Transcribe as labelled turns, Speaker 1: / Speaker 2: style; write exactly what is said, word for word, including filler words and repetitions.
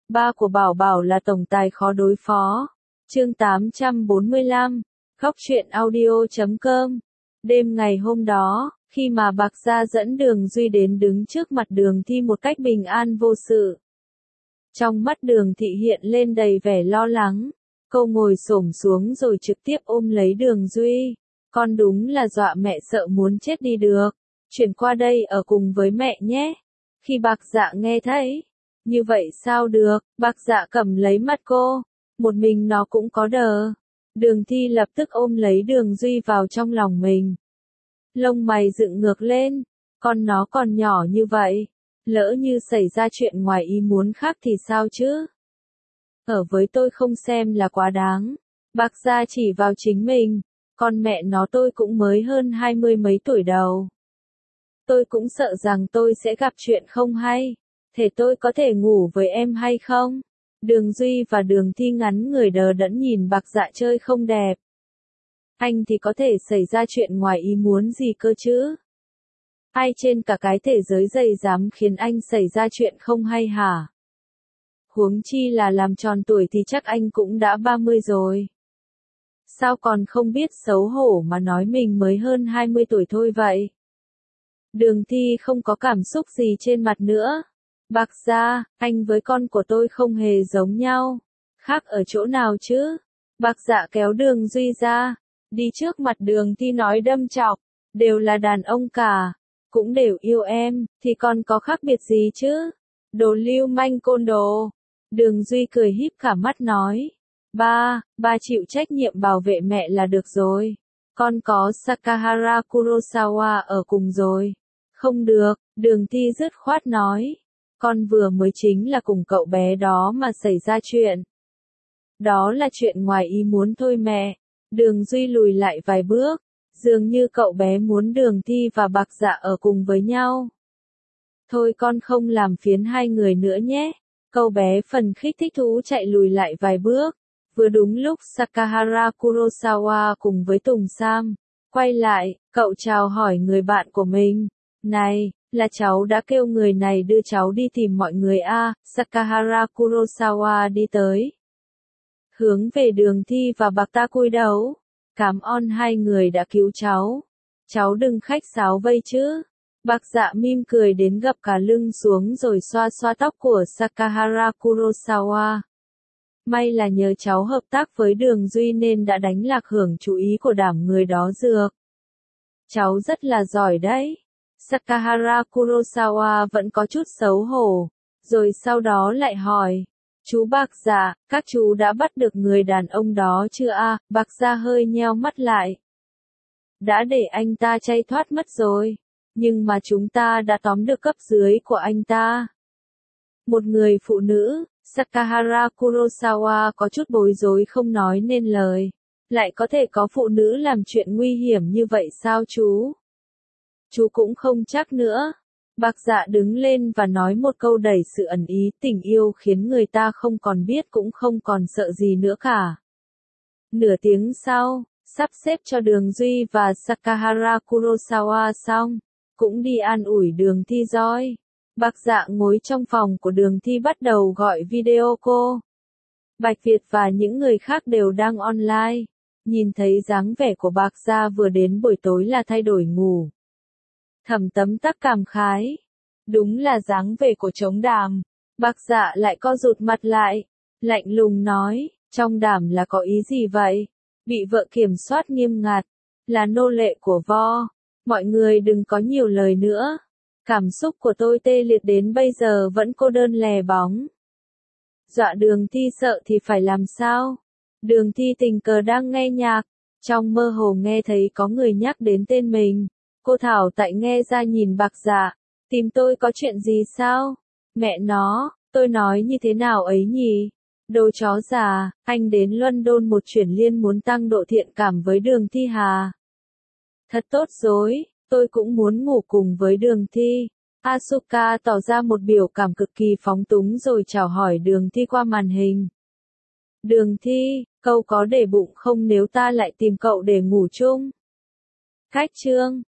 Speaker 1: Ba của Bảo Bảo là tổng tài khó đối phó. Chương tám trăm bốn mươi lăm, Khóc Chuyện Audio chấm com. Đêm ngày hôm đó, khi mà Bạc Gia dẫn Đường Duy đến đứng trước mặt Đường Thi một cách bình an vô sự. Trong mắt Đường Thị hiện lên đầy vẻ lo lắng. Cô ngồi xổm xuống rồi trực tiếp ôm lấy Đường Duy. Con đúng là dọa mẹ sợ muốn chết đi được. Chuyển qua đây ở cùng với mẹ nhé. Khi Bạc Dạ nghe thấy, như vậy sao được, Bạc Dạ cầm lấy mặt cô. Một mình nó cũng có đờ. Đường Thi lập tức ôm lấy Đường Duy vào trong lòng mình. Lông mày dựng ngược lên. Con nó còn nhỏ như vậy. Lỡ như xảy ra chuyện ngoài ý muốn khác thì sao chứ? Ở với tôi không xem là quá đáng. Bạc Gia chỉ vào chính mình. Con mẹ nó tôi cũng mới hơn hai mươi mấy tuổi đầu. Tôi cũng sợ rằng tôi sẽ gặp chuyện không hay. Thế tôi có thể ngủ với em hay không? Đường Duy và Đường Thi ngắn người đờ đẫn nhìn Bạc Dạ chơi không đẹp. Anh thì có thể xảy ra chuyện ngoài ý muốn gì cơ chứ? Ai trên cả cái thế giới dày dám khiến anh xảy ra chuyện không hay hả? Huống chi là làm tròn tuổi thì chắc anh cũng đã ba mươi rồi. Sao còn không biết xấu hổ mà nói mình mới hơn hai mươi tuổi thôi vậy? Đường Thi không có cảm xúc gì trên mặt nữa. Bạc Gia, anh với con của tôi không hề giống nhau. Khác ở chỗ nào chứ? Bạc Dạ kéo Đường Duy ra. Đi trước mặt Đường Thi nói đâm chọc. Đều là đàn ông cả. Cũng đều yêu em, thì còn có khác biệt gì chứ? Đồ lưu manh côn đồ. Đường Duy cười híp cả mắt nói. Ba, ba chịu trách nhiệm bảo vệ mẹ là được rồi. Con có Sakahara Kurosawa ở cùng rồi. Không được, Đường Thi dứt khoát nói. Con vừa mới chính là cùng cậu bé đó mà xảy ra chuyện. Đó là chuyện ngoài ý muốn thôi mẹ. Đường Duy lùi lại vài bước. Dường như cậu bé muốn Đường Thi và Bạc Dạ ở cùng với nhau. Thôi con không làm phiền hai người nữa nhé. Cậu bé phần khích thích thú chạy lùi lại vài bước. Vừa đúng lúc Sakahara Kurosawa cùng với Tùng Sam quay lại, cậu chào hỏi người bạn của mình. Này, là cháu đã kêu người này đưa cháu đi tìm mọi người a. À, Sakahara Kurosawa đi tới. Hướng về Đường Thi và Bạc ta cúi đầu. Cảm ơn hai người đã cứu cháu. Cháu đừng khách sáo vây chứ. Bạc Dạ mỉm cười đến gập cả lưng xuống rồi xoa xoa tóc của Sakahara Kurosawa. May là nhờ cháu hợp tác với Đường Duy nên đã đánh lạc hưởng chú ý của đám người đó dược. Cháu rất là giỏi đấy. Sakahara Kurosawa vẫn có chút xấu hổ. Rồi sau đó lại hỏi. Chú Bạc Dạ, các chú đã bắt được người đàn ông đó chưa a? À? Bạc Dạ hơi nheo mắt lại. Đã để anh ta chạy thoát mất rồi. Nhưng mà chúng ta đã tóm được cấp dưới của anh ta. Một người phụ nữ, Sakahara Kurosawa có chút bối rối không nói nên lời. Lại có thể có phụ nữ làm chuyện nguy hiểm như vậy sao chú? Chú cũng không chắc nữa. Bạc Dạ đứng lên và nói một câu đầy sự ẩn ý, tình yêu khiến người ta không còn biết cũng không còn sợ gì nữa cả. Nửa tiếng sau, sắp xếp cho Đường Duy và Sakahara Kurosawa xong, cũng đi an ủi Đường Thi rồi. Bạc Dạ ngồi trong phòng của Đường Thi bắt đầu gọi video cô. Bạch Việt và những người khác đều đang online. Nhìn thấy dáng vẻ của Bạc Dạ vừa đến buổi tối là thay đổi ngủ. Thẩm Tấm Tắc cảm khái. Đúng là dáng vẻ của Trống Đàm. Bạc Dạ lại co rụt mặt lại. Lạnh lùng nói, trong Đàm là có ý gì vậy? Bị vợ kiểm soát nghiêm ngặt. Là nô lệ của Vo. Mọi người đừng có nhiều lời nữa. Cảm xúc của tôi tê liệt đến bây giờ vẫn cô đơn lẻ bóng. Dọa Đường Thi sợ thì phải làm sao? Đường Thi tình cờ đang nghe nhạc. Trong mơ hồ nghe thấy có người nhắc đến tên mình. Cô thảo tại nghe ra nhìn Bạc Dạ. Tìm tôi có chuyện gì sao? Mẹ nó, tôi nói như thế nào ấy nhỉ? Đồ chó già, anh đến London một chuyển liên muốn tăng độ thiện cảm với Đường Thi hà? Thật tốt rồi, tôi cũng muốn ngủ cùng với Đường Thi. Asuka tỏ ra một biểu cảm cực kỳ phóng túng rồi chào hỏi Đường Thi qua màn hình. Đường Thi, cậu có để bụng không nếu ta lại tìm cậu để ngủ chung? Cách chương